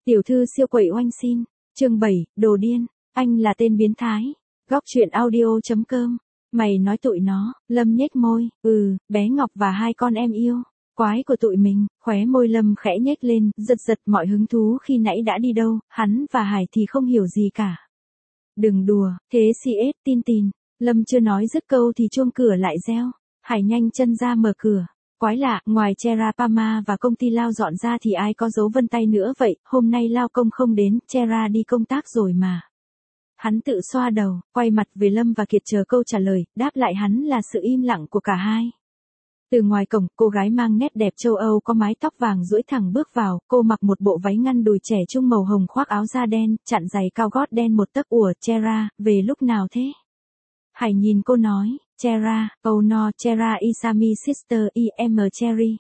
Tiểu thư siêu quậy oanh xin. Chương 7, đồ điên, anh là tên biến thái. Góc truyện audio.com. Mày nói tụi nó, Lâm nhếch môi, bé Ngọc và hai con em yêu. Quái của tụi mình, khóe môi Lâm khẽ nhếch lên, giật giật mọi hứng thú khi nãy đã đi đâu, hắn và Hải thì không hiểu gì cả. Đừng đùa, thế CS tin tìn. Lâm chưa nói dứt câu thì chuông cửa lại reo. Hải nhanh chân ra mở cửa. Quái lạ, ngoài Cherapama và công ty Lao dọn ra thì ai có dấu vân tay nữa vậy, hôm nay Lao công không đến, Chera đi công tác rồi mà. Hắn tự xoa đầu, quay mặt về Lâm và Kiệt chờ câu trả lời, đáp lại hắn là sự im lặng của cả hai. Từ ngoài cổng, cô gái mang nét đẹp châu Âu có mái tóc vàng duỗi thẳng bước vào, cô mặc một bộ váy ngăn đùi trẻ trung màu hồng khoác áo da đen, chặn giày cao gót đen một tấc. Ủa, Chera, về lúc nào thế? Hải nhìn cô nói, Chera, oh no, Chera Isami sister im Cherry.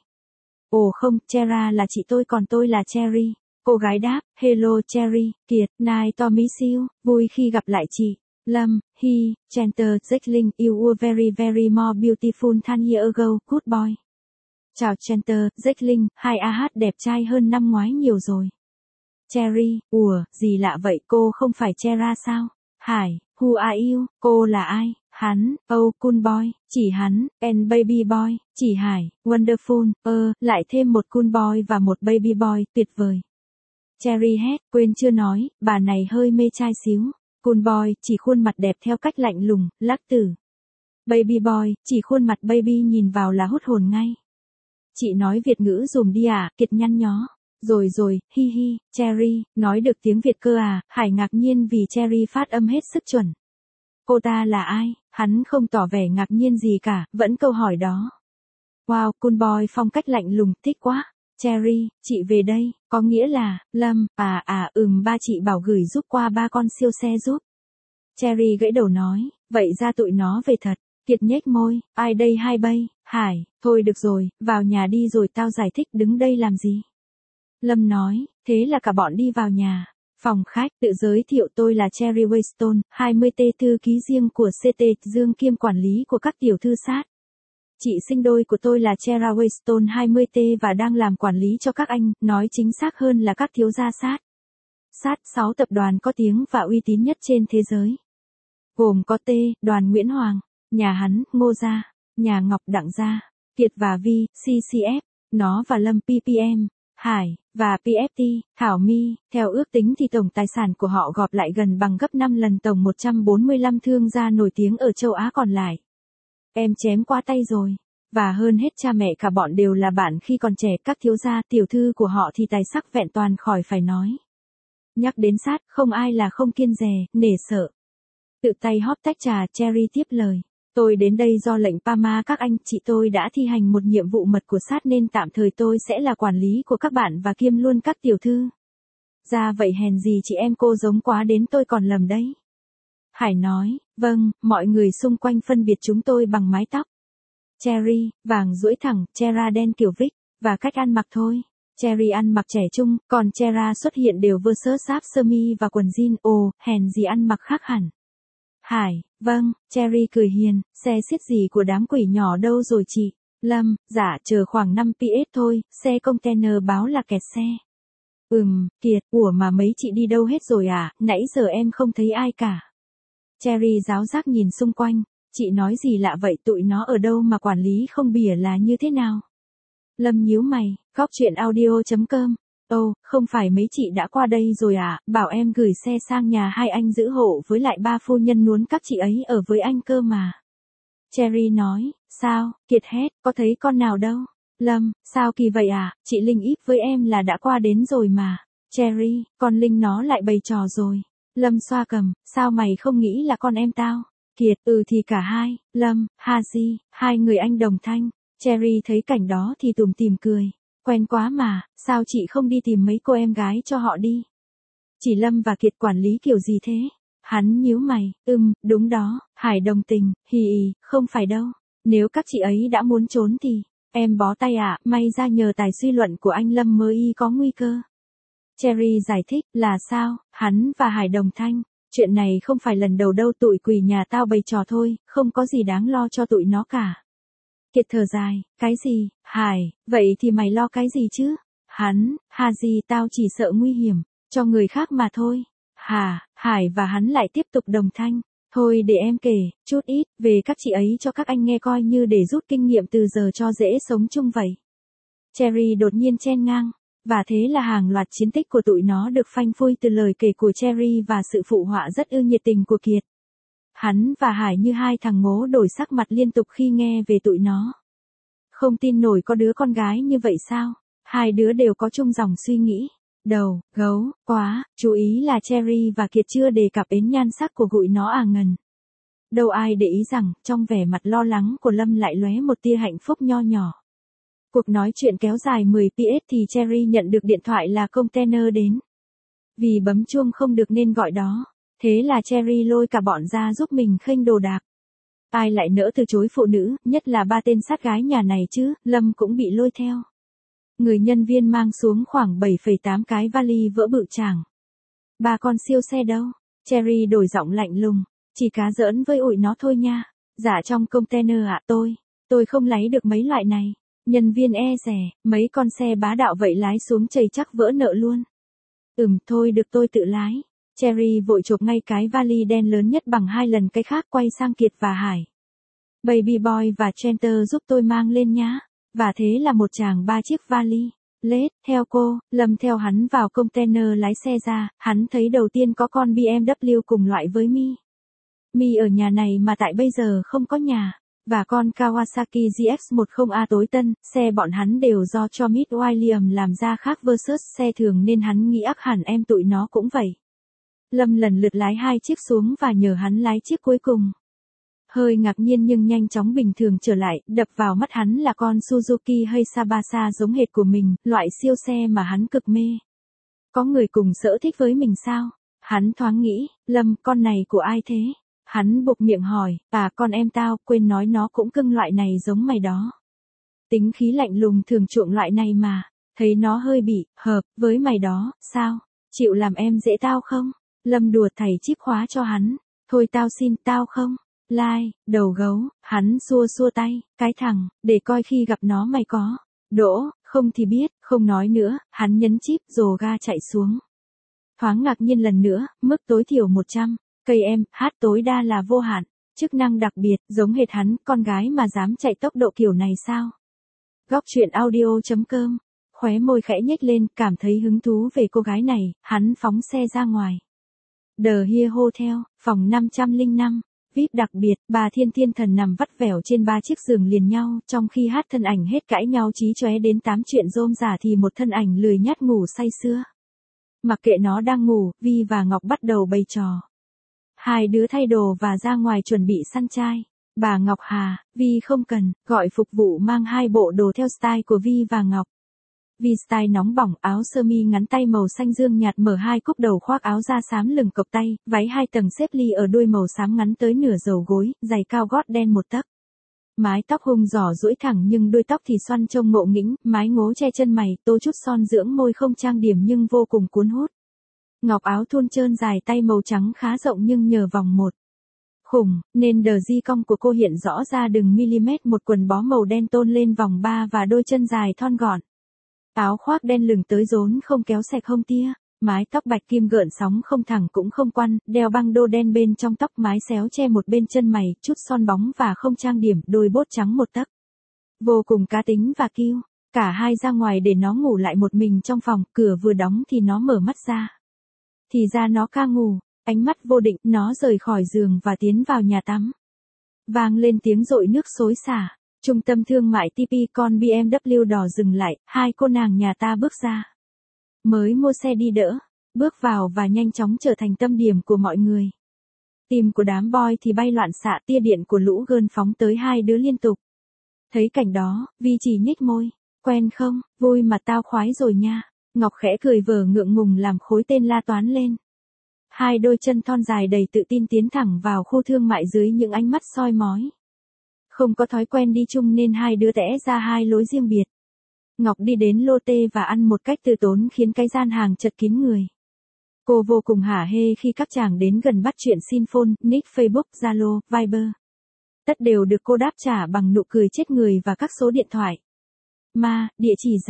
Ồ không, Chera là chị tôi còn tôi là Cherry. Cô gái đáp, hello Cherry, Kiệt, nice to meet you, vui khi gặp lại chị. Lâm, he, Chanter, Jackling, you were very very more beautiful than year ago, good boy. Chào Chanter, Jackling, hai AH đẹp trai hơn năm ngoái nhiều rồi. Cherry, ủa, gì lạ vậy, cô không phải Chera sao? Hải, who are you, cô là ai? Hắn, oh cool boy, chỉ hắn, and baby boy, chỉ Hải, wonderful, lại thêm một cool boy và một baby boy, tuyệt vời. Cherry hét, quên chưa nói, bà này hơi mê trai xíu. Cool boy, chỉ khuôn mặt đẹp theo cách lạnh lùng, lắc tử. Baby boy, chỉ khuôn mặt baby nhìn vào là hút hồn ngay. Chị nói Việt ngữ dùm đi à, Kiệt nhăn nhó. Rồi rồi, hi hi, Cherry, nói được tiếng Việt cơ à, Hải ngạc nhiên vì Cherry phát âm hết sức chuẩn. Cô ta là ai? Hắn không tỏ vẻ ngạc nhiên gì cả, vẫn câu hỏi đó. Wow, cool boy phong cách lạnh lùng, thích quá. Cherry, chị về đây, có nghĩa là, Lâm, ba chị bảo gửi giúp qua ba con siêu xe giúp. Cherry gãy đầu nói, vậy ra tụi nó về thật. Kiệt nhếch môi, ai đây hai bay, Hải, thôi được rồi, vào nhà đi rồi tao giải thích đứng đây làm gì. Lâm nói, thế là cả bọn đi vào nhà. Phòng khách, tự giới thiệu tôi là Cherry Waystone, 20T thư ký riêng của CT Dương kiêm quản lý của các tiểu thư sát. Chị sinh đôi của tôi là Chera Waystone 20T và đang làm quản lý cho các anh, nói chính xác hơn là các thiếu gia sát. Sát 6 tập đoàn có tiếng và uy tín nhất trên thế giới. Gồm có T, đoàn Nguyễn Hoàng, nhà hắn, Ngô Gia, nhà Ngọc Đặng Gia, Kiệt và Vi, CCF, nó và Lâm PPM, Hải, và PFT, Thảo My, theo ước tính thì tổng tài sản của họ gộp lại gần bằng gấp 5 lần tổng 145 thương gia nổi tiếng ở châu Á còn lại. Em chém qua tay rồi. Và hơn hết cha mẹ cả bọn đều là bạn khi còn trẻ, các thiếu gia, tiểu thư của họ thì tài sắc vẹn toàn khỏi phải nói. Nhắc đến sát, không ai là không kiêng dè, nể sợ. Tự tay hóp tách trà, Cherry tiếp lời. Tôi đến đây do lệnh Pama các anh, chị tôi đã thi hành một nhiệm vụ mật của sát nên tạm thời tôi sẽ là quản lý của các bạn và kiêm luôn các tiểu thư. Ra vậy hèn gì chị em cô giống quá đến tôi còn lầm đấy. Hải nói, vâng, mọi người xung quanh phân biệt chúng tôi bằng mái tóc. Cherry, vàng duỗi thẳng, Chera đen kiểu Vic, và cách ăn mặc thôi. Cherry ăn mặc trẻ trung, còn Chera xuất hiện đều versus giáp sơ mi và quần jean, ồ, hèn gì ăn mặc khác hẳn. Hải, vâng, Cherry cười hiền, xe xiết gì của đám quỷ nhỏ đâu rồi chị? Lâm, dạ chờ khoảng 5 PS thôi, xe container báo là kẹt xe. Kiệt, ủa mà mấy chị đi đâu hết rồi à, nãy giờ em không thấy ai cả. Cherry giáo giác nhìn xung quanh, chị nói gì lạ vậy, tụi nó ở đâu mà quản lý không bỉa là như thế nào? Lâm nhíu mày, góc truyện audio.com. Không phải mấy chị đã qua đây rồi à, bảo em gửi xe sang nhà hai anh giữ hộ với lại ba phu nhân muốn các chị ấy ở với anh cơ mà. Cherry nói, sao, Kiệt hét, có thấy con nào đâu. Lâm, sao kỳ vậy à, chị Linh íp với em là đã qua đến rồi mà. Cherry, con Linh nó lại bày trò rồi. Lâm xoa cầm, sao mày không nghĩ là con em tao? Kiệt, thì cả hai, Lâm, Haji, hai người anh đồng thanh. Cherry thấy cảnh đó thì tủm tỉm cười. Quen quá mà, sao chị không đi tìm mấy cô em gái cho họ đi? Chỉ Lâm và Kiệt quản lý kiểu gì thế? Hắn nhíu mày, đúng đó, Hải đồng tình, không phải đâu. Nếu các chị ấy đã muốn trốn thì, em bó tay à, may ra nhờ tài suy luận của anh Lâm mới có nguy cơ. Cherry giải thích, là sao, hắn và Hải đồng thanh, chuyện này không phải lần đầu đâu, tụi quỷ nhà tao bày trò thôi, không có gì đáng lo cho tụi nó cả. Kiệt thở dài, cái gì, Hải, vậy thì mày lo cái gì chứ? Hắn, Haji tao chỉ sợ nguy hiểm, Cho người khác mà thôi. Hải và hắn lại tiếp tục đồng thanh. Thôi để em kể, chút ít, về các chị ấy cho các anh nghe coi như để rút kinh nghiệm từ giờ cho dễ sống chung vậy. Cherry đột nhiên chen ngang. Và thế là hàng loạt chiến tích của tụi nó được phanh phui từ lời kể của Cherry và sự phụ họa rất nhiệt tình của Kiệt. Hắn và Hải như hai thằng ngố đổi sắc mặt liên tục khi nghe về tụi nó. Không tin nổi có đứa con gái như vậy sao? Hai đứa đều có chung dòng suy nghĩ. Đầu, gấu, quá, chú ý là Cherry và Kiệt chưa đề cập đến nhan sắc của gụi nó ngần. Đâu ai để ý rằng, trong vẻ mặt lo lắng của Lâm lại lóe một tia hạnh phúc nho nhỏ. Cuộc nói chuyện kéo dài 10 PS thì Cherry nhận được điện thoại là container đến. Vì bấm chuông không được nên gọi đó. Thế là Cherry lôi cả bọn ra giúp mình khênh đồ đạc. Ai lại nỡ từ chối phụ nữ, nhất là ba tên sát gái nhà này chứ, Lâm cũng bị lôi theo. Người nhân viên mang xuống khoảng 7,8 cái vali vỡ bự chảng. Ba con siêu xe đâu? Cherry đổi giọng lạnh lùng. Chỉ cá giỡn với ủi nó thôi nha. Dạ trong container ạ tôi không lấy được mấy loại này. Nhân viên e rẻ, mấy con xe bá đạo vậy lái xuống chầy chắc vỡ nợ luôn. Thôi được tôi tự lái. Cherry vội chộp ngay cái vali đen lớn nhất bằng 2 lần cái khác quay sang Kiệt và Hải. Baby Boy và Chanter giúp tôi mang lên nhá. Và thế là một chàng 3 chiếc vali. Lết, theo cô, Lâm theo hắn vào container lái xe ra, hắn thấy đầu tiên có con BMW cùng loại với Mi. Mi ở nhà này mà tại bây giờ không có nhà. Và con Kawasaki GX10A tối tân, xe bọn hắn đều do cho Miss William làm ra khác versus xe thường nên hắn nghĩ ắt hẳn em tụi nó cũng vậy. Lâm lần lượt lái 2 chiếc xuống và nhờ hắn lái chiếc cuối cùng. Hơi ngạc nhiên nhưng nhanh chóng bình thường trở lại, đập vào mắt hắn là con Suzuki Hayabusa giống hệt của mình, loại siêu xe mà hắn cực mê. Có người cùng sở thích với mình sao? Hắn thoáng nghĩ, Lâm, con này của ai thế? Hắn buộc miệng hỏi, con em tao, quên nói nó cũng cưng loại này giống mày đó. Tính khí lạnh lùng thường chuộng loại này mà, thấy nó hơi bị, hợp, với mày đó, sao? Chịu làm em dễ tao không? Lâm đùa thầy chip khóa cho hắn, thôi tao xin, tao không? Lai, đầu gấu, hắn xua xua tay, cái thằng, để coi khi gặp nó mày có. Đỗ, không thì biết, không nói nữa, hắn nhấn chip rồ ga chạy xuống. Thoáng ngạc nhiên lần nữa, mức tối thiểu 100. Cây em, hát tối đa là vô hạn, chức năng đặc biệt, giống hệt hắn, con gái mà dám chạy tốc độ kiểu này sao? Góc truyện audio.com, khóe môi khẽ nhếch lên, cảm thấy hứng thú về cô gái này, hắn phóng xe ra ngoài. The Hia Hotel, phòng 505, VIP đặc biệt, bà Thiên Thần nằm vắt vẻo trên 3 chiếc giường liền nhau, trong khi hát thân ảnh hết cãi nhau chí chóe đến 8 chuyện rôm rả thì một thân ảnh lười nhác ngủ say sưa. Mặc kệ nó đang ngủ, Vi và Ngọc bắt đầu bày trò. Hai đứa thay đồ và ra ngoài chuẩn bị săn trai. Bà Ngọc hà, Vi không cần, gọi phục vụ mang 2 bộ đồ theo style của Vi và Ngọc. Vi style nóng bỏng, áo sơ mi ngắn tay màu xanh dương nhạt mở 2 cúc đầu khoác áo da xám lừng cộc tay, váy 2 tầng xếp ly ở đuôi màu xám ngắn tới nửa dầu gối, giày cao gót đen 1 tấc. Mái tóc hung giỏ duỗi thẳng nhưng đuôi tóc thì xoăn trông ngộ nghĩnh, mái ngố che chân mày, tô chút son dưỡng môi không trang điểm nhưng vô cùng cuốn hút. Ngọc áo thun trơn dài tay màu trắng khá rộng nhưng nhờ vòng 1. Khủng, nên đờ di cong của cô hiện rõ ra đường mm, một quần bó màu đen tôn lên vòng 3 và đôi chân dài thon gọn. Áo khoác đen lửng tới rốn không kéo sạch hông tia, mái tóc bạch kim gợn sóng không thẳng cũng không quăn, đeo băng đô đen bên trong tóc mái xéo che một bên chân mày, chút son bóng và không trang điểm, đôi bốt trắng 1 tấc. Vô cùng cá tính và kiêu, cả hai ra ngoài để nó ngủ lại một mình trong phòng, cửa vừa đóng thì nó mở mắt ra. Thì ra nó ca ngủ, ánh mắt vô định, nó rời khỏi giường và tiến vào nhà tắm. Vang lên tiếng dội nước xối xả. Trung tâm thương mại TP con BMW đỏ dừng lại, 2 cô nàng nhà ta bước ra. Mới mua xe đi đỡ, bước vào và nhanh chóng trở thành tâm điểm của mọi người. Tim của đám boy thì bay loạn xạ, tia điện của lũ girl phóng tới 2 đứa liên tục. Thấy cảnh đó, Vi chỉ nhếch môi, quen không, vui mà tao khoái rồi nha. Ngọc khẽ cười vờ ngượng ngùng làm khối tên la toán lên. 2 đôi chân thon dài đầy tự tin tiến thẳng vào khu thương mại dưới những ánh mắt soi mói. Không có thói quen đi chung nên 2 đứa tẽ ra 2 lối riêng biệt. Ngọc đi đến lô tê và ăn một cách từ tốn khiến cái gian hàng chật kín người. Cô vô cùng hả hê khi các chàng đến gần bắt chuyện xin phone, nick Facebook, Zalo, Viber. Tất đều được cô đáp trả bằng nụ cười chết người và các số điện thoại. Địa chỉ giả.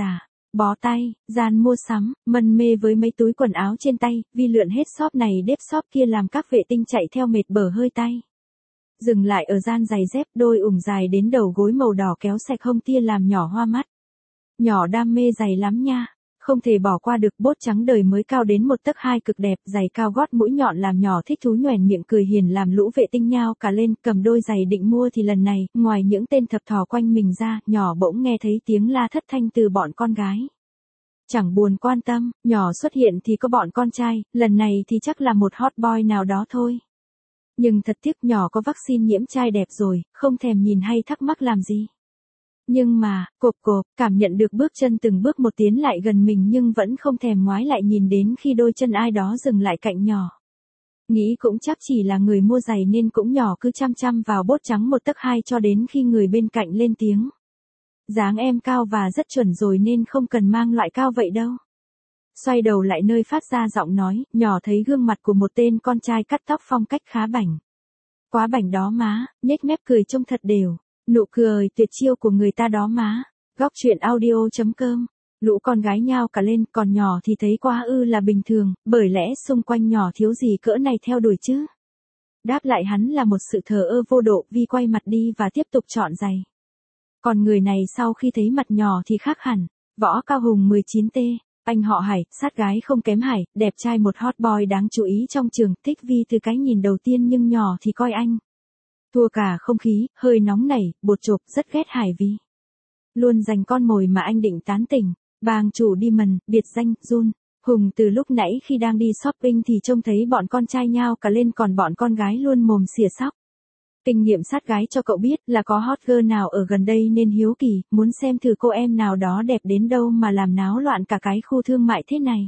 Bó tay, gian mua sắm, mân mê với mấy túi quần áo trên tay, Vi lượn hết shop này đếp shop kia làm các vệ tinh chạy theo mệt bở hơi tay. Dừng lại ở gian giày dép đôi ủng dài đến đầu gối màu đỏ kéo sạch hông tia làm nhỏ hoa mắt. Nhỏ đam mê giày lắm nha. Không thể bỏ qua được bốt trắng đời mới cao đến 1 tấc 2 cực đẹp, giày cao gót mũi nhọn làm nhỏ thích thú nhoẻn miệng cười hiền làm lũ vệ tinh nhao cả lên, cầm đôi giày định mua thì lần này, ngoài những tên thập thò quanh mình ra, nhỏ bỗng nghe thấy tiếng la thất thanh từ bọn con gái. Chẳng buồn quan tâm, nhỏ xuất hiện thì có bọn con trai, lần này thì chắc là một hot boy nào đó thôi. Nhưng thật tiếc nhỏ có vaccine nhiễm trai đẹp rồi, không thèm nhìn hay thắc mắc làm gì. Nhưng mà, cộp cộp, cảm nhận được bước chân từng bước một tiến lại gần mình nhưng vẫn không thèm ngoái lại nhìn đến khi đôi chân ai đó dừng lại cạnh nhỏ. Nghĩ cũng chắc chỉ là người mua giày nên cũng nhỏ cứ chăm chăm vào bốt trắng 1 tấc 2 cho đến khi người bên cạnh lên tiếng. Dáng em cao và rất chuẩn rồi nên không cần mang loại cao vậy đâu. Xoay đầu lại nơi phát ra giọng nói, nhỏ thấy gương mặt của một tên con trai cắt tóc phong cách khá bảnh. Quá bảnh đó má, nhếch mép cười trông thật đều. Nụ cười tuyệt chiêu của người ta đó má. Góc chuyện audio.com. Lũ con gái nhao cả lên, còn nhỏ thì thấy quá ư là bình thường, bởi lẽ xung quanh nhỏ thiếu gì cỡ này theo đuổi chứ. Đáp lại hắn là một sự thờ ơ vô độ, Vi quay mặt đi và tiếp tục chọn giày. Còn người này sau khi thấy mặt nhỏ thì khác hẳn. Võ Cao Hùng 19T, anh họ Hải, sát gái không kém Hải, đẹp trai một hot boy đáng chú ý trong trường, thích Vi từ cái nhìn đầu tiên nhưng nhỏ thì coi anh. Thua cả không khí, hơi nóng nảy, bột chộp, rất ghét Hải Vi. Luôn dành con mồi mà anh định tán tỉnh, bang chủ Demon, biệt danh, Jun. Hùng từ lúc nãy khi đang đi shopping thì trông thấy bọn con trai nhao cả lên còn bọn con gái luôn mồm xỉa xóc. Kinh nghiệm sát gái cho cậu biết là có hot girl nào ở gần đây nên hiếu kỳ, muốn xem thử cô em nào đó đẹp đến đâu mà làm náo loạn cả cái khu thương mại thế này.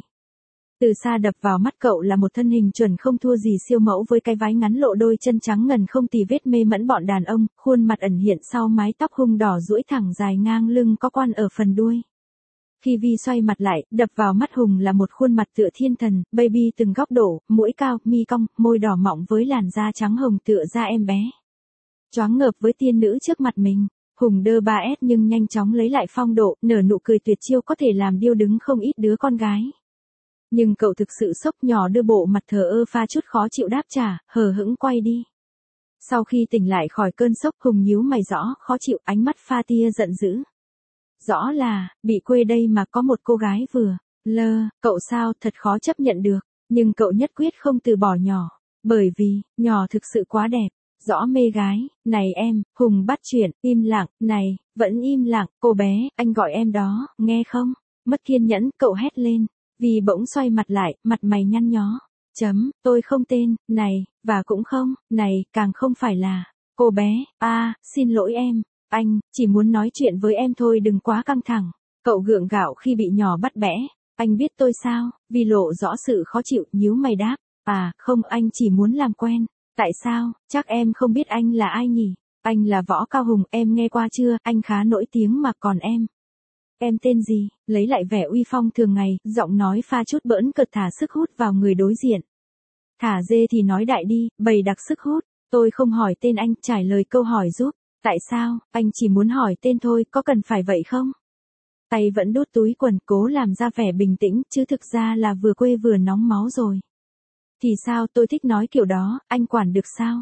Từ xa đập vào mắt cậu là một thân hình chuẩn không thua gì siêu mẫu với cái váy ngắn lộ đôi chân trắng ngần không tì vết mê mẫn bọn đàn ông, khuôn mặt ẩn hiện sau mái tóc hung đỏ duỗi thẳng dài ngang lưng có quan ở phần đuôi. Khi Vi xoay mặt lại, đập vào mắt Hùng là một khuôn mặt tựa thiên thần, baby từng góc độ, mũi cao, mi cong, môi đỏ mọng với làn da trắng hồng tựa da em bé. Choáng ngợp với tiên nữ trước mặt mình, Hùng đơ 3S nhưng nhanh chóng lấy lại phong độ, nở nụ cười tuyệt chiêu có thể làm điêu đứng không ít đứa con gái. Nhưng cậu thực sự sốc, nhỏ đưa bộ mặt thờ ơ pha chút khó chịu đáp trả, hờ hững quay đi. Sau khi tỉnh lại khỏi cơn sốc, Hùng nhíu mày rõ, khó chịu, ánh mắt pha tia giận dữ. Rõ là, bị quê đây mà có một cô gái vừa lơ, cậu sao, thật khó chấp nhận được, nhưng cậu nhất quyết không từ bỏ nhỏ, bởi vì, nhỏ thực sự quá đẹp. Rõ mê gái, này em, Hùng bắt chuyện, im lặng, này, vẫn im lặng, cô bé, anh gọi em đó, nghe không? Mất kiên nhẫn, cậu hét lên, vì bỗng xoay mặt lại, mặt mày nhăn nhó. Tôi không tên, này, và cũng không, này, càng không phải là, cô bé, xin lỗi em, anh, chỉ muốn nói chuyện với em thôi đừng quá căng thẳng. Cậu gượng gạo khi bị nhỏ bắt bẽ, anh biết tôi sao, vì lộ rõ sự khó chịu, nhíu mày đáp, không, anh chỉ muốn làm quen. Tại sao, chắc em không biết anh là ai nhỉ? Anh là Võ Cao Hùng, em nghe qua chưa, anh khá nổi tiếng mà còn em. Em tên gì? Lấy lại vẻ uy phong thường ngày, giọng nói pha chút bỡn cợt thả sức hút vào người đối diện. Thả dê thì nói đại đi, bày đặc sức hút. Tôi không hỏi tên anh, trả lời câu hỏi giúp. Tại sao, anh chỉ muốn hỏi tên thôi, có cần phải vậy không? Tay vẫn đút túi quần, cố làm ra vẻ bình tĩnh, chứ thực ra là vừa quê vừa nóng máu rồi. Thì sao, tôi thích nói kiểu đó, anh quản được sao?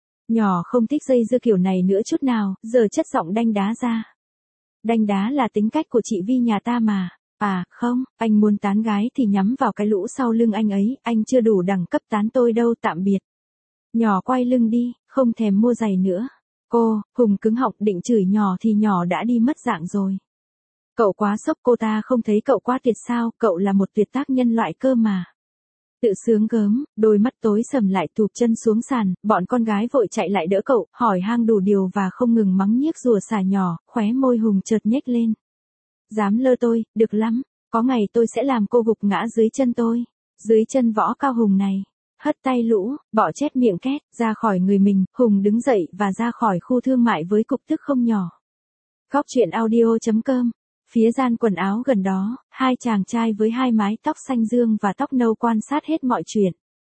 Nhỏ không thích dây dưa kiểu này nữa chút nào, giờ chất giọng đanh đá ra. Đanh đá là tính cách của chị Vi nhà ta mà. Không, anh muốn tán gái thì nhắm vào cái lũ sau lưng anh ấy, anh chưa đủ đẳng cấp tán tôi đâu, tạm biệt. Nhỏ quay lưng đi, không thèm mua giày nữa. Hùng cứng họng định chửi nhỏ thì nhỏ đã đi mất dạng rồi. Cậu quá sốc, cô ta không thấy cậu quá tuyệt sao, cậu là một tuyệt tác nhân loại cơ mà. Tự sướng gớm, đôi mắt tối sầm lại tụp chân xuống sàn, bọn con gái vội chạy lại đỡ cậu, hỏi han đủ điều và không ngừng mắng nhiếc rủa xả nhỏ, khóe môi Hùng chợt nhếch lên. Dám lơ tôi, được lắm, có ngày tôi sẽ làm cô gục ngã dưới chân tôi, dưới chân Võ Cao Hùng này. Hất tay lũ, bỏ chét miệng két, ra khỏi người mình, Hùng đứng dậy và ra khỏi khu thương mại với cục tức không nhỏ. Góc chuyện audio.com. Phía gian quần áo gần đó, hai chàng trai với hai mái tóc xanh dương và tóc nâu quan sát hết mọi chuyện.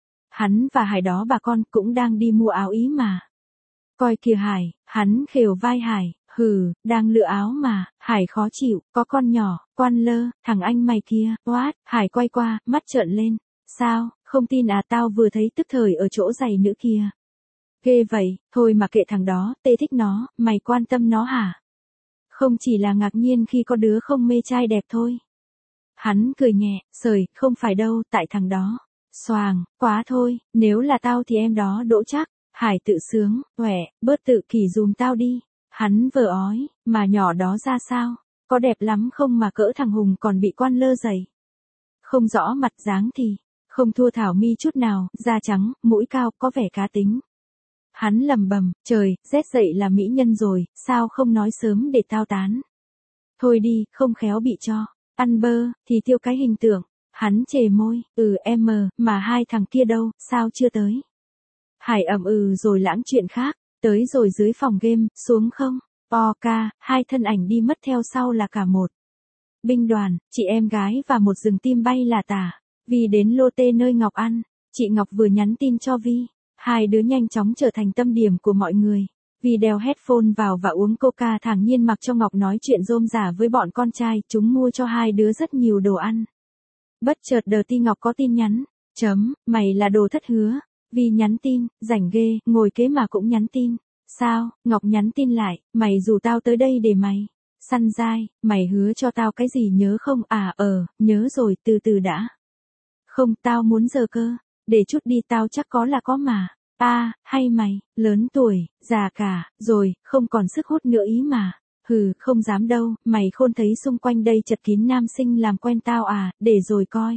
Hắn và Hải đó bà con cũng đang đi mua áo ý mà. Coi kìa Hải, hắn khều vai Hải, Hừ, đang lựa áo mà, Hải khó chịu, có con nhỏ, Quan Lơ, thằng anh mày kia, what, Hải quay qua, mắt trợn lên. Sao, không tin à, tao vừa thấy tức thời ở chỗ giày nữa kìa. Ghê vậy, thôi mà kệ thằng đó, tê thích nó, mày quan tâm nó hả? Không chỉ là ngạc nhiên khi có đứa không mê trai đẹp thôi. Hắn cười nhẹ, sời, không phải đâu, tại thằng đó. Xoàng, quá thôi, nếu là tao thì em đó đỗ chắc. Hải tự sướng, huệ, bớt tự kỷ dùm tao đi. Hắn vờ ói, mà nhỏ đó ra sao? Có đẹp lắm không mà cỡ thằng Hùng còn bị Quan Lơ giày. Không rõ mặt dáng thì, không thua Thảo My chút nào, da trắng, mũi cao, có vẻ cá tính. Hắn lầm bầm, trời, rét dậy là mỹ nhân rồi, sao không nói sớm để tao tán. Thôi đi, không khéo bị cho. Ăn bơ, thì tiêu cái hình tượng. Hắn chề môi, em mà hai thằng kia đâu, sao chưa tới. Hải ậm rồi lãng chuyện khác, tới rồi dưới phòng game, xuống không. Ca, hai thân ảnh đi mất theo sau là cả một binh đoàn, chị em gái và một rừng tim bay là tả. Vi đến lô tê nơi Ngọc ăn, chị Ngọc vừa nhắn tin cho Vi. Hai đứa nhanh chóng trở thành tâm điểm của mọi người. Vi đeo headphone vào và uống coca thản nhiên mặc cho Ngọc nói chuyện rôm rả với bọn con trai, chúng mua cho hai đứa rất nhiều đồ ăn. Bất chợt đờ ti Ngọc có tin nhắn, mày là đồ thất hứa. Vi nhắn tin, rảnh ghê, ngồi kế mà cũng nhắn tin. Sao, Ngọc nhắn tin lại, mày rủ tao tới đây để mày săn dai, mày hứa cho tao cái gì nhớ không? Nhớ rồi, từ từ đã. Không, tao muốn giờ cơ, để chút đi, tao chắc có là có mà. Hay mày, lớn tuổi, già cả, rồi, không còn sức hút nữa ý mà. Hừ, không dám đâu, mày khôn thấy xung quanh đây chật kín nam sinh làm quen tao à, để rồi coi.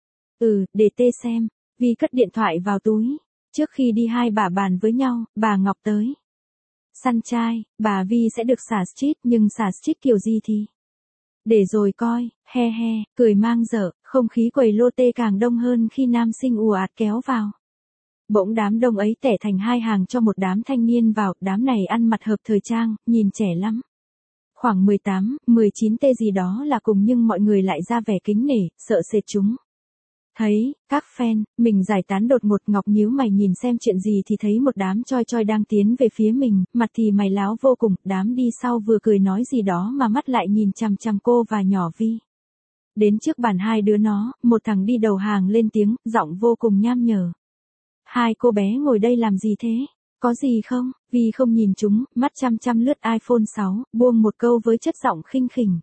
Để tê xem. Vi cất điện thoại vào túi. Trước khi đi hai bà bàn với nhau, bà Ngọc tới săn trai, bà Vi sẽ được xả strip, nhưng xả strip kiểu gì thì để rồi coi, he, cười mang dở, không khí quầy lô tê càng đông hơn khi nam sinh ùa ạt kéo vào. Bỗng đám đông ấy tẻ thành hai hàng cho một đám thanh niên vào, đám này ăn mặc hợp thời trang, nhìn trẻ lắm. Khoảng 18, 19 tê gì đó là cùng, nhưng mọi người lại ra vẻ kính nể, sợ sệt chúng. Thấy, các fan, mình giải tán đột ngột. Ngọc nhíu mày nhìn xem chuyện gì thì thấy một đám choi choi đang tiến về phía mình, mặt thì mày láo vô cùng, đám đi sau vừa cười nói gì đó mà mắt lại nhìn chằm chằm cô và nhỏ Vi. Đến trước bàn hai đứa nó, một thằng đi đầu hàng lên tiếng, giọng vô cùng nham nhở. Hai cô bé ngồi đây làm gì thế? Có gì không? Vi không nhìn chúng, mắt chăm chăm lướt iPhone 6, buông một câu với chất giọng khinh khỉnh.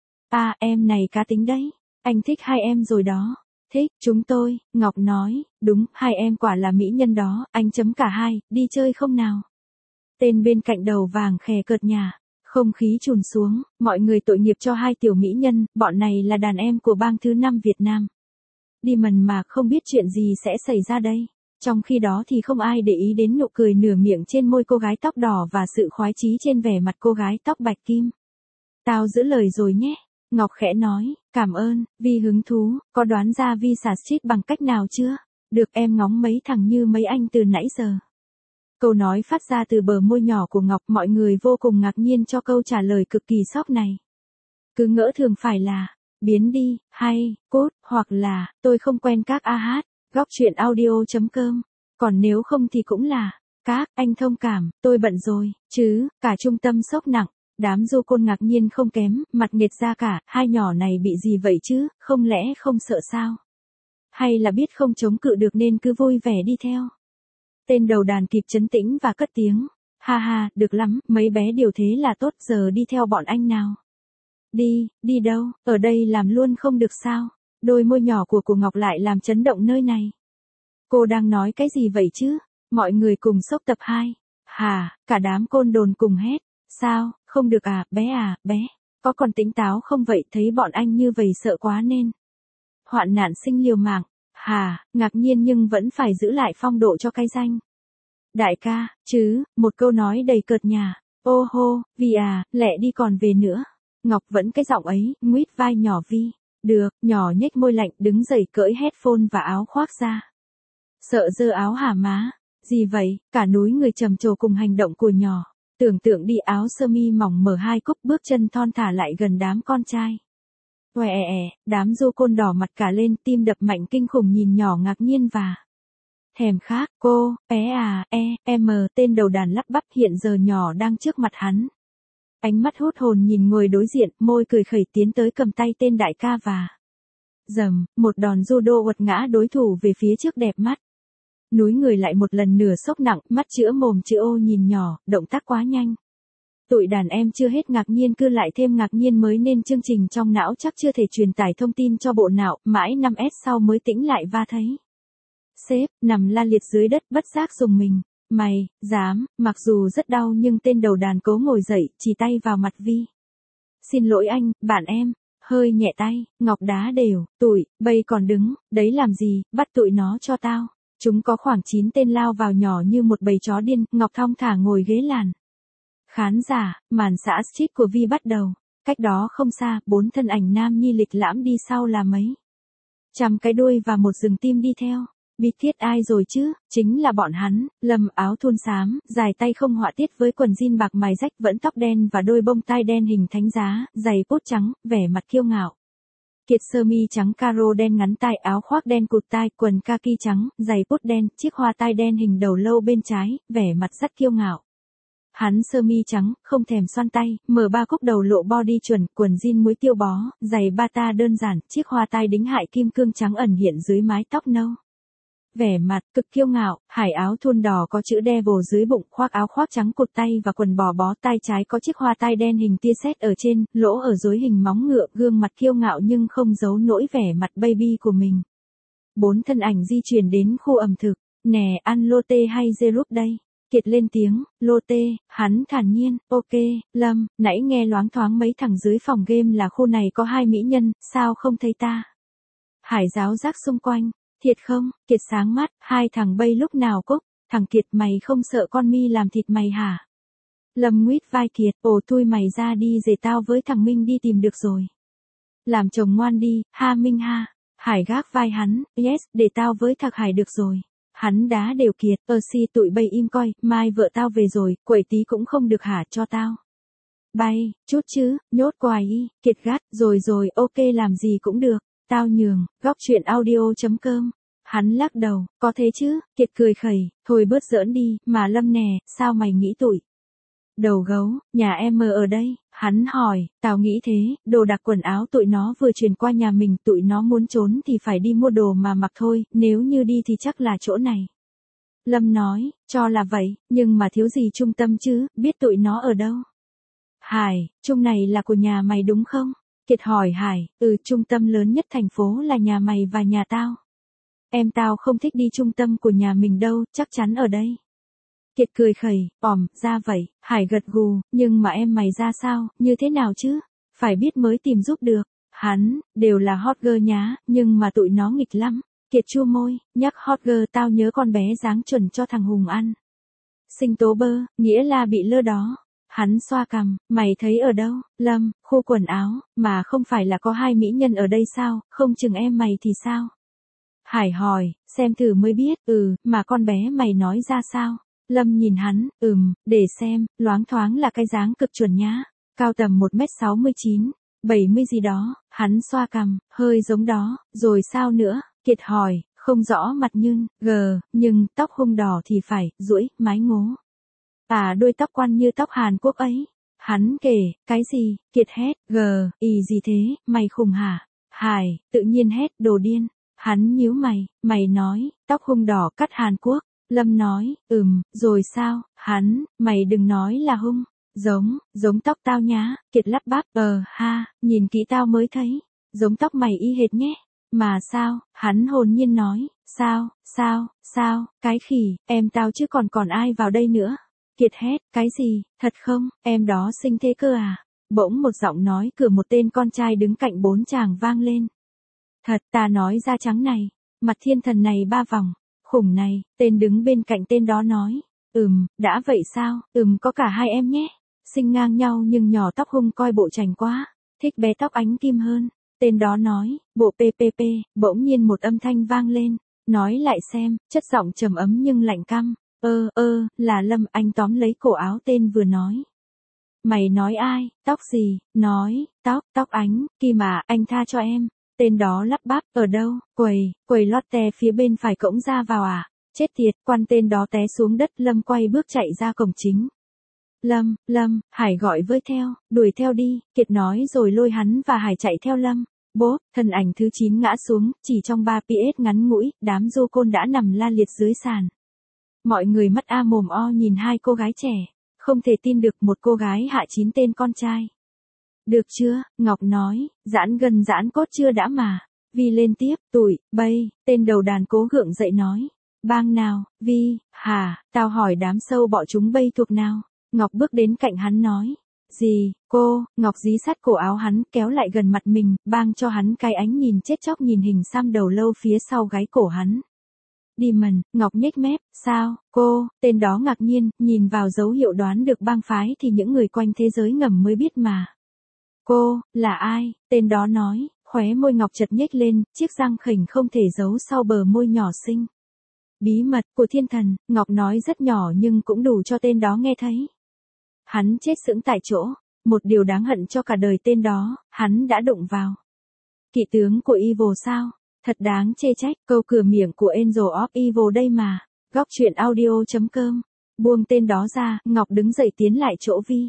Em này cá tính đấy, anh thích hai em rồi đó. Thích, chúng tôi, Ngọc nói, đúng, hai em quả là mỹ nhân đó, anh chấm cả hai, đi chơi không nào? Tên bên cạnh đầu vàng khè cợt nhả, không khí trùn xuống, mọi người tội nghiệp cho hai tiểu mỹ nhân, bọn này là đàn em của bang thứ 5 Việt Nam. Đi mần mà không biết chuyện gì sẽ xảy ra đây. Trong khi đó thì không ai để ý đến nụ cười nửa miệng trên môi cô gái tóc đỏ và sự khoái chí trên vẻ mặt cô gái tóc bạch kim. Tao giữ lời rồi nhé. Ngọc khẽ nói, cảm ơn. Vi hứng thú, có đoán ra Vi xả strip bằng cách nào chưa? Được, em ngóng mấy thằng như mấy anh từ nãy giờ. Câu nói phát ra từ bờ môi nhỏ của Ngọc, mọi người vô cùng ngạc nhiên cho câu trả lời cực kỳ sốc này. Cứ ngỡ thường phải là, biến đi, hay, cốt, hoặc là, tôi không quen các AH, góc truyện audio.com. Còn nếu không thì cũng là, các, anh thông cảm, tôi bận rồi, chứ, cả trung tâm sốc nặng. Đám du côn ngạc nhiên không kém, mặt nghệt ra cả, hai nhỏ này bị gì vậy chứ, không lẽ không sợ sao? Hay là biết không chống cự được nên cứ vui vẻ đi theo? Tên đầu đàn kịp trấn tĩnh và cất tiếng. Ha, được lắm, mấy bé điều thế là tốt, giờ đi theo bọn anh nào. Đi đâu, ở đây làm luôn không được sao? Đôi môi nhỏ của Ngọc lại làm chấn động nơi này. Cô đang nói cái gì vậy chứ? Mọi người cùng sốc tập 2. Cả đám côn đồn cùng hét. Sao, không được bé, có còn tỉnh táo không vậy, thấy bọn anh như vậy sợ quá nên. Hoạn nạn sinh liều mạng, ngạc nhiên nhưng vẫn phải giữ lại phong độ cho cái danh. Đại ca, chứ, một câu nói đầy cợt nhả, ô hô, Vi lẹ đi còn về nữa. Ngọc vẫn cái giọng ấy, nguýt vai nhỏ Vi, được, nhỏ nhếch môi lạnh đứng dậy cởi headphone và áo khoác ra. Sợ dơ áo hả má, gì vậy, cả núi người trầm trồ cùng hành động của nhỏ. Tưởng tượng đi, áo sơ mi mỏng mở hai cúc, bước chân thon thả lại gần đám con trai. Đám du côn đỏ mặt cả lên, tim đập mạnh kinh khủng nhìn nhỏ ngạc nhiên và thèm khát. Cô, bé em, tên đầu đàn lắp bắp, hiện giờ nhỏ đang trước mặt hắn. Ánh mắt hút hồn nhìn người đối diện, môi cười khẩy tiến tới cầm tay tên đại ca và một đòn judo quật ngã đối thủ về phía trước đẹp mắt. Núi người lại một lần nửa sốc nặng, mắt chữa mồm chữ ô nhìn nhỏ, động tác quá nhanh. Tụi đàn em chưa hết ngạc nhiên cứ lại thêm ngạc nhiên mới nên chương trình trong não chắc chưa thể truyền tải thông tin cho bộ não, mãi 5S sau mới tĩnh lại và thấy. Sếp, nằm la liệt dưới đất bất giác dùng mình. Mày, dám, mặc dù rất đau nhưng tên đầu đàn cố ngồi dậy, chỉ tay vào mặt Vi. Xin lỗi anh, bạn em. Hơi nhẹ tay, ngọc đá đều, tụi, bây còn đứng, đấy làm gì, bắt tụi nó cho tao. Chúng có khoảng 9 tên lao vào nhỏ như một bầy chó điên, Ngọc thong thả ngồi ghế làn. Khán giả, màn xã street của Vi bắt đầu. Cách đó không xa, 4 thân ảnh nam nhi lịch lãm đi sau là mấy. Trăm cái đuôi và một rừng tim đi theo. Biết thiết ai rồi chứ, chính là bọn hắn. Lâm áo thun xám, dài tay không họa tiết với quần jean bạc mài rách vẫn tóc đen và đôi bông tai đen hình thánh giá, giày bốt trắng, vẻ mặt kiêu ngạo. Kiệt sơ mi trắng caro đen ngắn tai, áo khoác đen cụt tai, quần kaki trắng, giày bốt đen, chiếc hoa tai đen hình đầu lâu bên trái, vẻ mặt rất kiêu ngạo. Hắn sơ mi trắng, không thèm xoăn tay, mở ba cúc đầu lộ body chuẩn, quần jean muối tiêu bó, giày bata đơn giản, chiếc hoa tai đính hại kim cương trắng ẩn hiện dưới mái tóc nâu. Vẻ mặt cực kiêu ngạo, hải áo thun đỏ có chữ devil dưới bụng, khoác áo khoác trắng cụt tay và quần bò bó, tay trái có chiếc hoa tai đen hình tia sét ở trên, lỗ ở rối hình móng ngựa, gương mặt kiêu ngạo nhưng không giấu nỗi vẻ mặt baby của mình. 4 thân ảnh di chuyển đến khu ẩm thực. Nè, ăn lô tê hay dê rút đây? Kiệt lên tiếng, lô tê, hắn thản nhiên, ok, Lâm, nãy nghe loáng thoáng mấy thằng dưới phòng game là khu này có 2 mỹ nhân, sao không thấy ta? Hải giáo giác xung quanh. Thiệt không? Kiệt sáng mắt, 2 thằng bay lúc nào cúc, thằng Kiệt mày không sợ con mi làm thịt mày hả? Lâm nguyết vai Kiệt, ồ tui mày ra đi để tao với thằng Minh đi tìm được rồi. Làm chồng ngoan đi, ha Minh ha. Hải gác vai hắn, yes, để tao với thằng Hải được rồi. Hắn đá đều Kiệt, si tụi bay im coi, mai vợ tao về rồi, quậy tí cũng không được hả cho tao. Bay, chút chứ, nhốt quài y, Kiệt gắt, rồi ok làm gì cũng được. Tao nhường, góc chuyện audio.com. Hắn lắc đầu, có thế chứ, Kiệt cười khẩy, thôi bớt giỡn đi, mà Lâm nè, sao mày nghĩ tụi? Đầu gấu, nhà em ở đây, hắn hỏi, tao nghĩ thế, đồ đặc quần áo tụi nó vừa chuyển qua nhà mình, tụi nó muốn trốn thì phải đi mua đồ mà mặc thôi, nếu như đi thì chắc là chỗ này. Lâm nói, cho là vậy, nhưng mà thiếu gì trung tâm chứ, biết tụi nó ở đâu? Hải, chung này là của nhà mày đúng không? Kiệt hỏi Hải, trung tâm lớn nhất thành phố là nhà mày và nhà tao. Em tao không thích đi trung tâm của nhà mình đâu, chắc chắn ở đây. Kiệt cười khẩy, ra vậy, Hải gật gù, nhưng mà em mày ra sao, như thế nào chứ? Phải biết mới tìm giúp được. Hắn, đều là hot girl nhá, nhưng mà tụi nó nghịch lắm. Kiệt chua môi, nhắc hot girl tao nhớ con bé dáng chuẩn cho thằng Hùng ăn. Sinh tố bơ, nghĩa là bị lơ đó. Hắn xoa cằm, mày thấy ở đâu? Lâm, khu quần áo, mà không phải là có 2 mỹ nhân ở đây sao, không chừng em mày thì sao? Hải hỏi, xem thử mới biết, mà con bé mày nói ra sao? Lâm nhìn hắn, để xem, loáng thoáng là cái dáng cực chuẩn nhá, cao tầm 1m69, 70 gì đó, hắn xoa cằm, hơi giống đó, rồi sao nữa? Kiệt hỏi, không rõ mặt nhưng tóc hung đỏ thì phải, duỗi, mái ngố. Đôi tóc quăn như tóc Hàn Quốc ấy. Hắn kể, cái gì? Kiệt hét, gì thế, mày khùng hả? Hải, tự nhiên hét, đồ điên. Hắn nhíu mày nói, tóc hung đỏ cắt Hàn Quốc. Lâm nói, rồi sao? Hắn, mày đừng nói là hung. Giống tóc tao nhá. Kiệt lắp bắp, nhìn kỹ tao mới thấy. Giống tóc mày y hệt nhé. Mà sao? Hắn hồn nhiên nói, sao, cái khỉ, em tao chứ còn ai vào đây nữa. Kiệt hét, cái gì, thật không, em đó xinh thế cơ à? Bỗng một giọng nói cửa một tên con trai đứng cạnh 4 chàng vang lên. Thật, ta nói da trắng này, mặt thiên thần này 3 vòng, khủng này, tên đứng bên cạnh tên đó nói. Đã vậy sao, có cả 2 em nhé. Xinh ngang nhau nhưng nhỏ tóc hung coi bộ chảnh quá, thích bé tóc ánh kim hơn. Tên đó nói, bộ PPP, bỗng nhiên một âm thanh vang lên. Nói lại xem, chất giọng trầm ấm nhưng lạnh căm. Là Lâm, anh tóm lấy cổ áo tên vừa nói. Mày nói ai, tóc gì, nói, tóc ánh, kim mà, anh tha cho em. Tên đó lắp bắp, ở đâu, quầy lotte phía bên phải cổng ra vào à, chết tiệt, quan tên đó té xuống đất. Lâm quay bước chạy ra cổng chính. Lâm, Hải gọi với theo, đuổi theo đi, Kiệt nói rồi lôi hắn và Hải chạy theo Lâm. Bốp, thân ảnh thứ 9 ngã xuống, chỉ trong 3 PS ngắn ngủi, đám du côn đã nằm la liệt dưới sàn. Mọi người mắt a mồm o nhìn hai cô gái trẻ, không thể tin được một cô gái hạ 9 tên con trai. Được chưa, Ngọc nói, giãn gân giãn cốt chưa đã mà. Vi lên tiếp, tụi, bây, tên đầu đàn cố gượng dậy nói. Bang nào, Vi, hả, tao hỏi đám sâu bọ chúng bây thuộc nào. Ngọc bước đến cạnh hắn nói. Gì, cô, Ngọc dí sát cổ áo hắn, kéo lại gần mặt mình, bang cho hắn cái ánh nhìn chết chóc nhìn hình xăm đầu lâu phía sau gáy cổ hắn. Demon, Ngọc nhếch mép, sao, cô, tên đó ngạc nhiên, nhìn vào dấu hiệu đoán được bang phái thì những người quanh thế giới ngầm mới biết mà. Cô, là ai, tên đó nói, khóe môi Ngọc chật nhếch lên, chiếc răng khểnh không thể giấu sau bờ môi nhỏ xinh. Bí mật của thiên thần, Ngọc nói rất nhỏ nhưng cũng đủ cho tên đó nghe thấy. Hắn chết sững tại chỗ, một điều đáng hận cho cả đời tên đó, hắn đã đụng vào. Kỵ tướng của Evil sao? Thật đáng chê trách, câu cửa miệng của Angel of Evil đây mà. Góc truyện audio.com. Buông tên đó ra, Ngọc đứng dậy tiến lại chỗ Vi.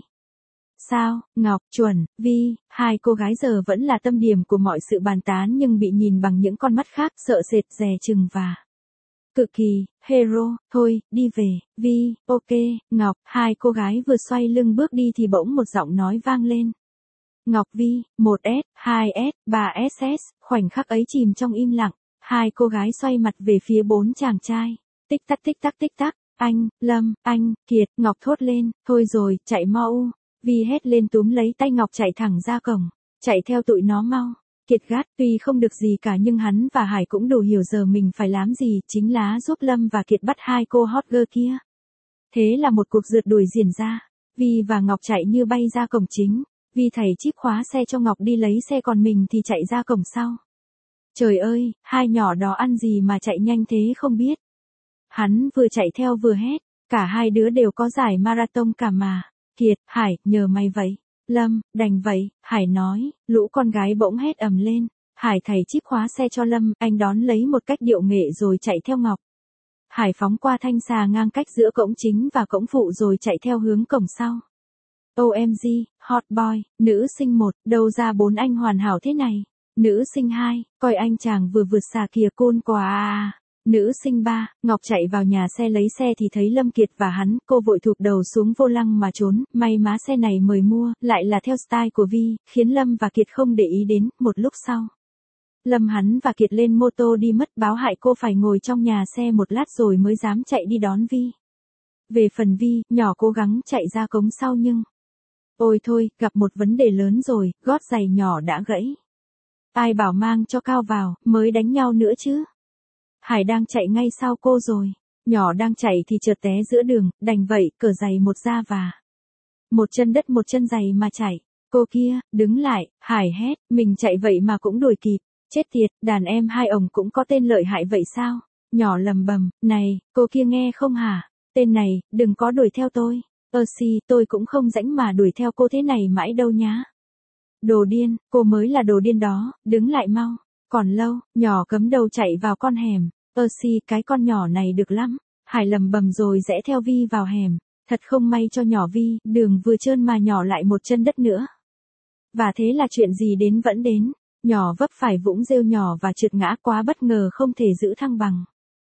Sao, Ngọc, chuẩn, Vi, hai cô gái giờ vẫn là tâm điểm của mọi sự bàn tán nhưng bị nhìn bằng những con mắt khác sợ sệt dè chừng và cực kỳ, hero, thôi, đi về, Vi, ok, Ngọc, hai cô gái vừa xoay lưng bước đi thì bỗng một giọng nói vang lên. Ngọc Vi, 1S, 2S, 3SS, khoảnh khắc ấy chìm trong im lặng, hai cô gái xoay mặt về phía 4 chàng trai. Tích tắc, anh, Lâm, anh, Kiệt, Ngọc thốt lên, thôi rồi, chạy mau. Vi hét lên túm lấy tay Ngọc chạy thẳng ra cổng, chạy theo tụi nó mau. Kiệt gắt, tuy không được gì cả nhưng hắn và Hải cũng đủ hiểu giờ mình phải làm gì, chính là giúp Lâm và Kiệt bắt hai cô hot girl kia. Thế là một cuộc rượt đuổi diễn ra, Vi và Ngọc chạy như bay ra cổng chính, Vi thầy chip khóa xe cho Ngọc đi lấy xe còn mình thì chạy ra cổng sau. Trời ơi, hai nhỏ đó ăn gì mà chạy nhanh thế không biết. Hắn vừa chạy theo vừa hét, cả hai đứa đều có giải marathon cả mà. Kiệt, Hải, nhờ mày vậy. Lâm, đành vậy, Hải nói, lũ con gái bỗng hét ầm lên. Hải thầy chip khóa xe cho Lâm, anh đón lấy một cách điệu nghệ rồi chạy theo Ngọc. Hải phóng qua thanh xà ngang cách giữa cổng chính và cổng phụ rồi chạy theo hướng cổng sau. OMG, hot boy, nữ sinh 1, đâu ra 4 anh hoàn hảo thế này. Nữ sinh 2, coi anh chàng vừa vượt xà kìa côn quá à. Nữ sinh 3, Ngọc chạy vào nhà xe lấy xe thì thấy Lâm Kiệt và hắn, cô vội thụp đầu xuống vô lăng mà trốn, may má xe này mời mua, lại là theo style của Vi, khiến Lâm và Kiệt không để ý đến, một lúc sau. Lâm hắn và Kiệt lên mô tô đi mất báo hại cô phải ngồi trong nhà xe một lát rồi mới dám chạy đi đón Vi. Về phần Vi, nhỏ cố gắng chạy ra cống sau nhưng... Ôi thôi, gặp một vấn đề lớn rồi, gót giày nhỏ đã gãy. Ai bảo mang cho cao vào, mới đánh nhau nữa chứ. Hải đang chạy ngay sau cô rồi. Nhỏ đang chạy thì chợt té giữa đường, đành vậy, cởi giày một ra và... Một chân đất một chân giày mà chạy. Cô kia, đứng lại, Hải hét, mình chạy vậy mà cũng đuổi kịp. Chết tiệt, đàn em hai ổng cũng có tên lợi hại vậy sao? Nhỏ lầm bầm, này, cô kia nghe không hả? Tên này, đừng có đuổi theo tôi. Tôi cũng không rảnh mà đuổi theo cô thế này mãi đâu nhá. Đồ điên, cô mới là đồ điên đó, đứng lại mau. Còn lâu, nhỏ cấm đầu chạy vào con hẻm. Cái con nhỏ này được lắm. Hải lầm bầm rồi rẽ theo Vi vào hẻm. Thật không may cho nhỏ Vi, đường vừa trơn mà nhỏ lại một chân đất nữa. Và thế là chuyện gì đến vẫn đến. Nhỏ vấp phải vũng rêu nhỏ và trượt ngã quá bất ngờ không thể giữ thăng bằng.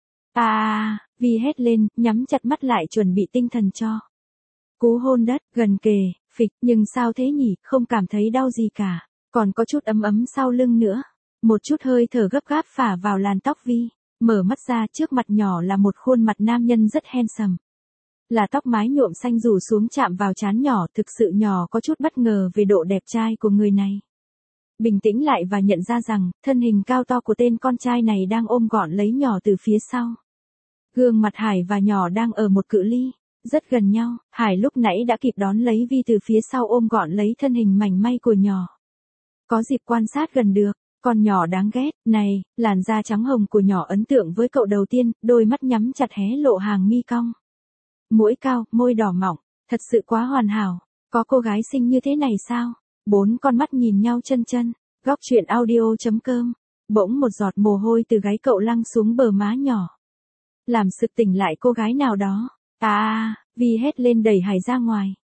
Vi hét lên, nhắm chặt mắt lại chuẩn bị tinh thần cho. Cú hôn đất, gần kề, phịch, nhưng sao thế nhỉ, không cảm thấy đau gì cả. Còn có chút ấm ấm sau lưng nữa. Một chút hơi thở gấp gáp phả vào làn tóc Vi. Mở mắt ra trước mặt nhỏ là một khuôn mặt nam nhân rất handsome. Là tóc mái nhuộm xanh rủ xuống chạm vào trán nhỏ, thực sự nhỏ có chút bất ngờ về độ đẹp trai của người này. Bình tĩnh lại và nhận ra rằng, thân hình cao to của tên con trai này đang ôm gọn lấy nhỏ từ phía sau. Gương mặt Hải và nhỏ đang ở một cự ly, rất gần nhau, Hải lúc nãy đã kịp đón lấy Vi từ phía sau ôm gọn lấy thân hình mảnh may của nhỏ. Có dịp quan sát gần được, con nhỏ đáng ghét, này, làn da trắng hồng của nhỏ ấn tượng với cậu đầu tiên, đôi mắt nhắm chặt hé lộ hàng mi cong. Mũi cao, môi đỏ mọng, thật sự quá hoàn hảo, có cô gái xinh như thế này sao? 4 con mắt nhìn nhau chân chân, góc truyện audio.com. Bỗng một giọt mồ hôi từ gáy cậu lăn xuống bờ má nhỏ. Làm sực tỉnh lại cô gái nào đó. Vi hét lên đẩy Hải ra ngoài.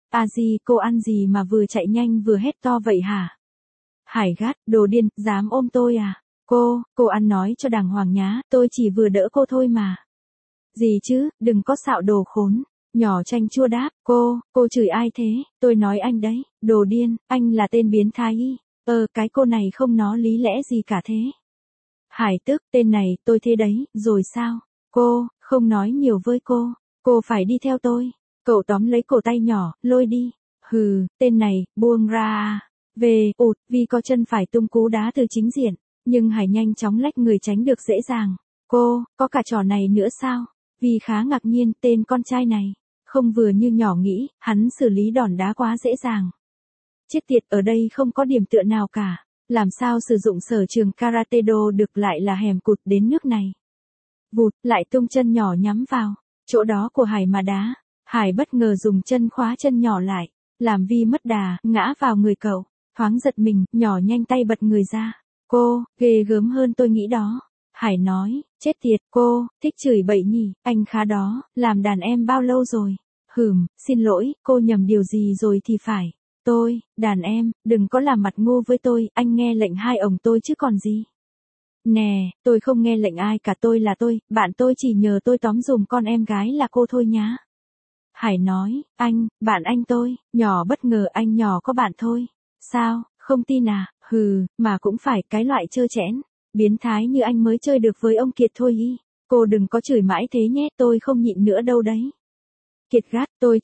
À gì, cô ăn gì mà vừa chạy nhanh vừa hét to vậy hả? Hải gắt, đồ điên, dám ôm tôi à? Cô ăn nói cho đàng hoàng nhá, tôi chỉ vừa đỡ cô thôi mà. Gì chứ, đừng có xạo đồ khốn. Nhỏ chanh chua đáp, cô chửi ai thế, tôi nói anh đấy, đồ điên, anh là tên biến thái y. Cái cô này không nói lý lẽ gì cả thế. Hải tức, tên này, tôi thế đấy, rồi sao? Không nói nhiều với cô phải đi theo tôi. Cậu tóm lấy cổ tay nhỏ, lôi đi. Hừ, tên này, buông ra à. Về, vì có chân phải tung cú đá từ chính diện, nhưng Hải nhanh chóng lách người tránh được dễ dàng. Có cả trò này nữa sao? Vì khá ngạc nhiên, tên con trai này, không vừa như nhỏ nghĩ, hắn xử lý đòn đá quá dễ dàng. Chết tiệt, ở đây không có điểm tựa nào cả. Làm sao sử dụng sở trường karate do được lại là hèm cụt đến nước này. Vụt, lại tung chân nhỏ nhắm vào chỗ đó của Hải mà đá. Hải bất ngờ dùng chân khóa chân nhỏ lại, làm Vi mất đà, ngã vào người cậu. Thoáng giật mình, nhỏ nhanh tay bật người ra. Ghê gớm hơn tôi nghĩ đó. Hải nói, chết tiệt, thích chửi bậy nhỉ, anh khá đó, làm đàn em bao lâu rồi? Xin lỗi, cô nhầm điều gì rồi thì phải. Đàn em, đừng có làm mặt ngu với tôi, anh nghe lệnh hai ổng tôi chứ còn gì. Nè, tôi không nghe lệnh ai cả, tôi là tôi, bạn tôi chỉ nhờ tôi tóm dùm con em gái là cô thôi nhá. Hải nói, bạn anh tôi, nhỏ bất ngờ anh nhỏ có bạn thôi. Sao, không tin à? Mà cũng phải, cái loại trơ trẽn, biến thái như anh mới chơi được với ông Kiệt thôi ý. Cô đừng có chửi mãi thế nhé, tôi không nhịn nữa đâu đấy. Kiệt gắt, tôi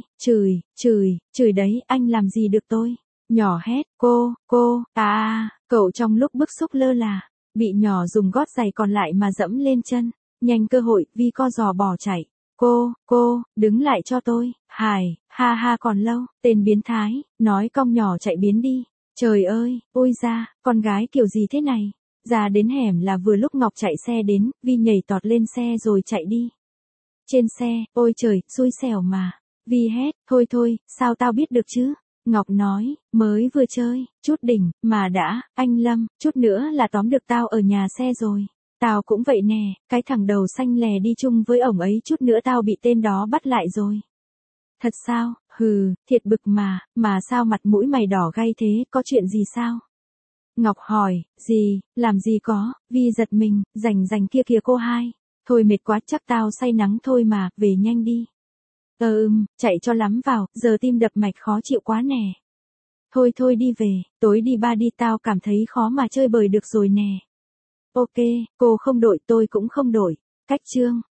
chửi đấy, anh làm gì được tôi. Nhỏ hét, cậu trong lúc bức xúc lơ là, bị nhỏ dùng gót giày còn lại mà dẫm lên chân. Nhanh cơ hội, Vi co giò bỏ chạy. Đứng lại cho tôi. Hải, ha còn lâu, tên biến thái, nói cong nhỏ chạy biến đi. Trời ơi, ôi ra, con gái kiểu gì thế này. Ra đến hẻm là vừa lúc Ngọc chạy xe đến, Vi nhảy tọt lên xe rồi chạy đi. Trên xe, ôi trời, xui xẻo mà. Vi hét, thôi, sao tao biết được chứ? Ngọc nói, mới vừa chơi, chút đỉnh, mà đã, anh Lâm, chút nữa là tóm được tao ở nhà xe rồi. Tao cũng vậy nè, cái thằng đầu xanh lè đi chung với ổng ấy chút nữa tao bị tên đó bắt lại rồi. Thật sao? Thiệt bực mà sao mặt mũi mày đỏ gay thế, có chuyện gì sao? Ngọc hỏi, gì, làm gì có, Vi giật mình, rành kia kìa cô hai. Thôi mệt quá, chắc tao say nắng thôi mà, về nhanh đi. Chạy cho lắm vào, giờ tim đập mạch khó chịu quá nè. Thôi đi về, tối đi ba đi, tao cảm thấy khó mà chơi bời được rồi nè. Ok, cô không đổi tôi cũng không đổi. Cách chương